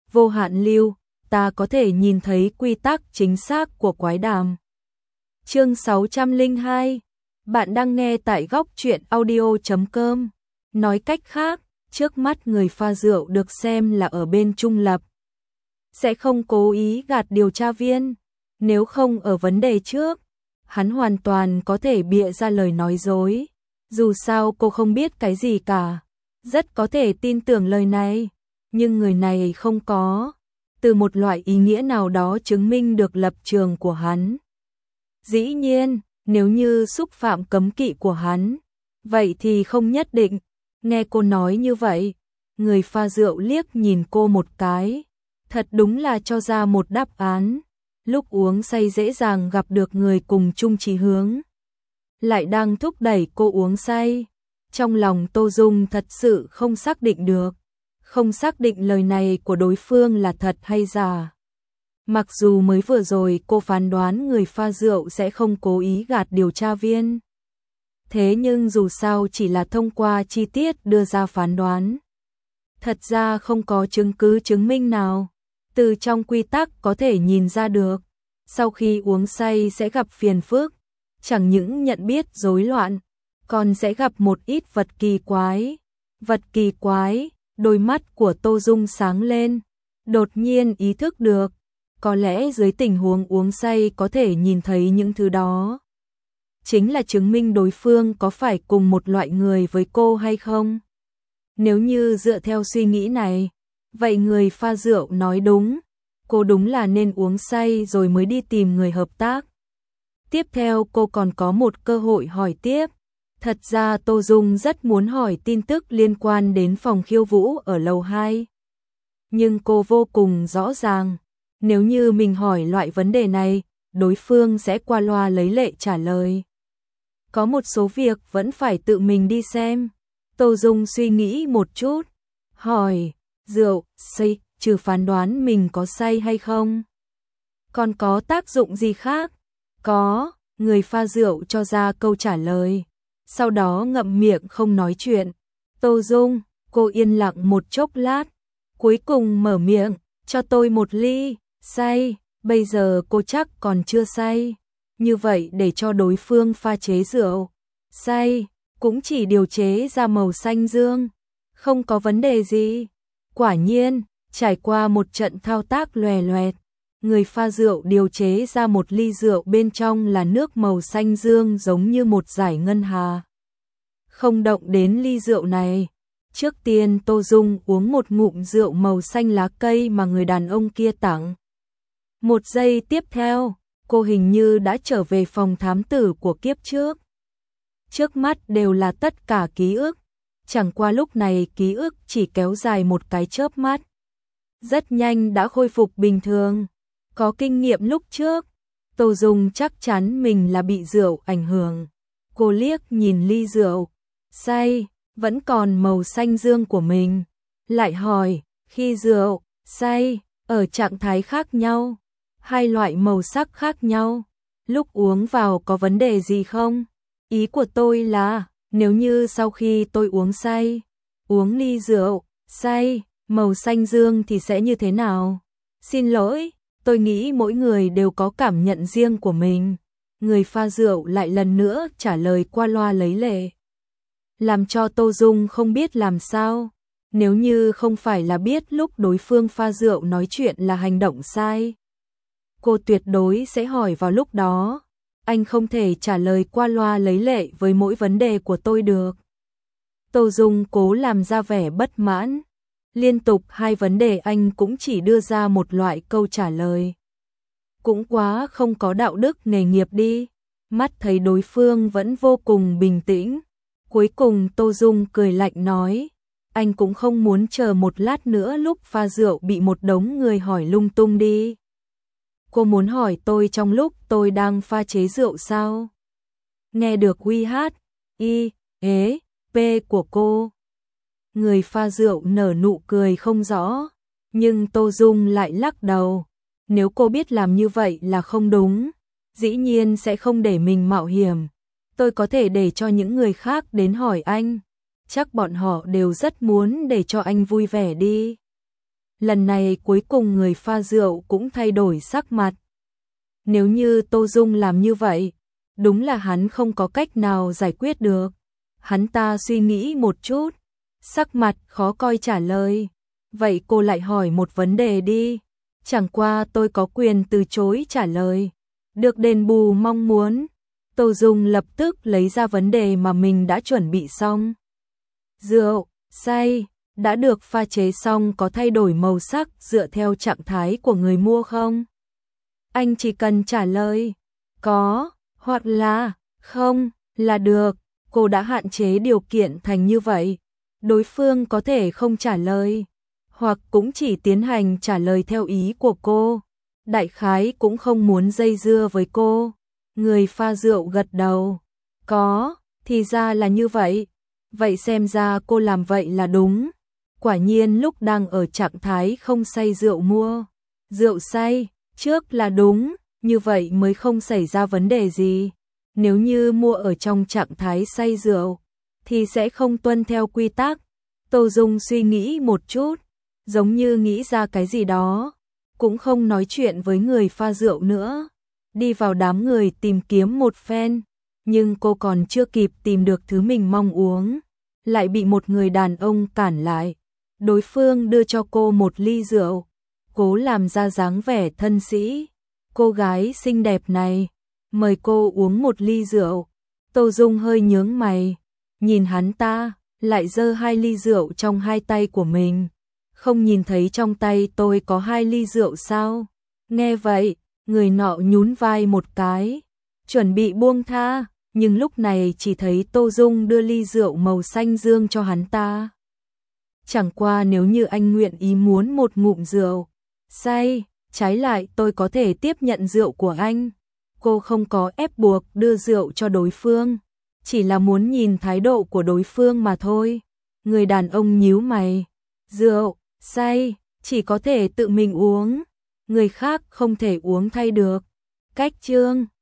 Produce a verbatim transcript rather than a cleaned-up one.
vô hạn lưu, ta có thể nhìn thấy quy tắc chính xác của quái đàm. Chương sáu trăm lẻ hai. Bạn đang nghe tại góc truyện audio chấm com. Nói cách khác, trước mắt người pha rượu được xem là ở bên trung lập. Sẽ không cố ý gạt điều tra viên. Nếu không ở vấn đề trước, hắn hoàn toàn có thể bịa ra lời nói dối. Dù sao cô không biết cái gì cả. Rất có thể tin tưởng lời này. Nhưng người này không có. Từ một loại ý nghĩa nào đó chứng minh được lập trường của hắn. Dĩ nhiên, nếu như xúc phạm cấm kỵ của hắn, vậy thì không nhất định. Nghe cô nói như vậy, người pha rượu liếc nhìn cô một cái. Thật đúng là cho ra một đáp án. Lúc uống say dễ dàng gặp được người cùng chung chí hướng. Lại đang thúc đẩy cô uống say. Trong lòng Tô Dung thật sự không xác định được. Không xác định lời này của đối phương là thật hay giả. Mặc dù mới vừa rồi cô phán đoán người pha rượu sẽ không cố ý gạt điều tra viên. Thế nhưng dù sao chỉ là thông qua chi tiết đưa ra phán đoán. Thật ra không có chứng cứ chứng minh nào. Từ trong quy tắc có thể nhìn ra được. Sau khi uống say sẽ gặp phiền phức. Chẳng những nhận biết rối loạn, còn sẽ gặp một ít vật kỳ quái. Vật kỳ quái, đôi mắt của Tô Dung sáng lên. Đột nhiên ý thức được. Có lẽ dưới tình huống uống say có thể nhìn thấy những thứ đó. Chính là chứng minh đối phương có phải cùng một loại người với cô hay không. Nếu như dựa theo suy nghĩ này, vậy người pha rượu nói đúng. Cô đúng là nên uống say rồi mới đi tìm người hợp tác. Tiếp theo cô còn có một cơ hội hỏi tiếp. Thật ra Tô Dung rất muốn hỏi tin tức liên quan đến phòng khiêu vũ ở lầu hai. Nhưng cô vô cùng rõ ràng. Nếu như mình hỏi loại vấn đề này, đối phương sẽ qua loa lấy lệ trả lời. Có một số việc vẫn phải tự mình đi xem. Tô Dung suy nghĩ một chút. Hỏi, rượu, say, trừ phán đoán mình có say hay không? Còn có tác dụng gì khác? Có, người pha rượu cho ra câu trả lời. Sau đó ngậm miệng không nói chuyện. Tô Dung, cô yên lặng một chốc lát. Cuối cùng mở miệng, cho tôi một ly. Say, bây giờ cô chắc còn chưa say. Như vậy để cho đối phương pha chế rượu. Say, cũng chỉ điều chế ra màu xanh dương. Không có vấn đề gì. Quả nhiên, trải qua một trận thao tác loè loẹt, người pha rượu điều chế ra một ly rượu bên trong là nước màu xanh dương giống như một dải ngân hà. Không động đến ly rượu này. Trước tiên Tô Dung uống một ngụm rượu màu xanh lá cây mà người đàn ông kia tặng. Một giây tiếp theo, cô hình như đã trở về phòng thám tử của kiếp trước. Trước mắt đều là tất cả ký ức. Chẳng qua lúc này ký ức chỉ kéo dài một cái chớp mắt. Rất nhanh đã khôi phục bình thường. Có kinh nghiệm lúc trước, Tô Dung chắc chắn mình là bị rượu ảnh hưởng. Cô liếc nhìn ly rượu, say, vẫn còn màu xanh dương của mình. Lại hỏi, khi rượu, say, ở trạng thái khác nhau, hai loại màu sắc khác nhau, lúc uống vào có vấn đề gì không? Ý của tôi là, nếu như sau khi tôi uống say, uống ly rượu, say, màu xanh dương thì sẽ như thế nào? Xin lỗi, tôi nghĩ mỗi người đều có cảm nhận riêng của mình. Người pha rượu lại lần nữa trả lời qua loa lấy lệ. Làm cho Tô Dung không biết làm sao. Nếu như không phải là biết lúc đối phương pha rượu nói chuyện là hành động sai, cô tuyệt đối sẽ hỏi vào lúc đó. Anh không thể trả lời qua loa lấy lệ với mỗi vấn đề của tôi được. Tô Dung cố làm ra vẻ bất mãn. Liên tục hai vấn đề anh cũng chỉ đưa ra một loại câu trả lời. Cũng quá không có đạo đức nghề nghiệp đi. Mắt thấy đối phương vẫn vô cùng bình tĩnh. Cuối cùng Tô Dung cười lạnh nói. Anh cũng không muốn chờ một lát nữa lúc pha rượu bị một đống người hỏi lung tung đi. Cô muốn hỏi tôi trong lúc tôi đang pha chế rượu sao? Nghe được quy hát, y, ế, p của cô. Người pha rượu nở nụ cười không rõ, nhưng Tô Dung lại lắc đầu. Nếu cô biết làm như vậy là không đúng, dĩ nhiên sẽ không để mình mạo hiểm. Tôi có thể để cho những người khác đến hỏi anh. Chắc bọn họ đều rất muốn để cho anh vui vẻ đi. Lần này cuối cùng người pha rượu cũng thay đổi sắc mặt. Nếu như Tô Dung làm như vậy, đúng là hắn không có cách nào giải quyết được. Hắn ta suy nghĩ một chút, sắc mặt khó coi trả lời. Vậy cô lại hỏi một vấn đề đi. Chẳng qua tôi có quyền từ chối trả lời. Được đền bù mong muốn. Tô Dung lập tức lấy ra vấn đề mà mình đã chuẩn bị xong. Rượu, say, đã được pha chế xong có thay đổi màu sắc dựa theo trạng thái của người mua không? Anh chỉ cần trả lời có hoặc là không là được. Cô đã hạn chế điều kiện thành như vậy. Đối phương có thể không trả lời, hoặc cũng chỉ tiến hành trả lời theo ý của cô. Đại khái cũng không muốn dây dưa với cô. Người pha rượu gật đầu. Có, thì ra là như vậy. Vậy xem ra cô làm vậy là đúng. Quả nhiên lúc đang ở trạng thái không say rượu mua rượu say trước là đúng, như vậy mới không xảy ra vấn đề gì. Nếu như mua ở trong trạng thái say rượu thì sẽ không tuân theo quy tắc. Tô Dung suy nghĩ một chút, giống như nghĩ ra cái gì đó, cũng không nói chuyện với người pha rượu nữa, đi vào đám người tìm kiếm một phen, nhưng cô còn chưa kịp tìm được thứ mình mong uống, lại bị một người đàn ông cản lại. Đối phương đưa cho cô một ly rượu, cố làm ra dáng vẻ thân sĩ. Cô gái xinh đẹp này, mời cô uống một ly rượu. Tô Dung hơi nhướng mày, nhìn hắn ta, lại giơ hai ly rượu trong hai tay của mình. Không nhìn thấy trong tay tôi có hai ly rượu sao? Nghe vậy, người nọ nhún vai một cái, chuẩn bị buông tha, nhưng lúc này chỉ thấy Tô Dung đưa ly rượu màu xanh dương cho hắn ta. Chẳng qua nếu như anh nguyện ý muốn một ngụm rượu say, trái lại tôi có thể tiếp nhận rượu của anh. Cô không có ép buộc đưa rượu cho đối phương, chỉ là muốn nhìn thái độ của đối phương mà thôi. Người đàn ông nhíu mày, rượu say chỉ có thể tự mình uống, người khác không thể uống thay được. Cách chương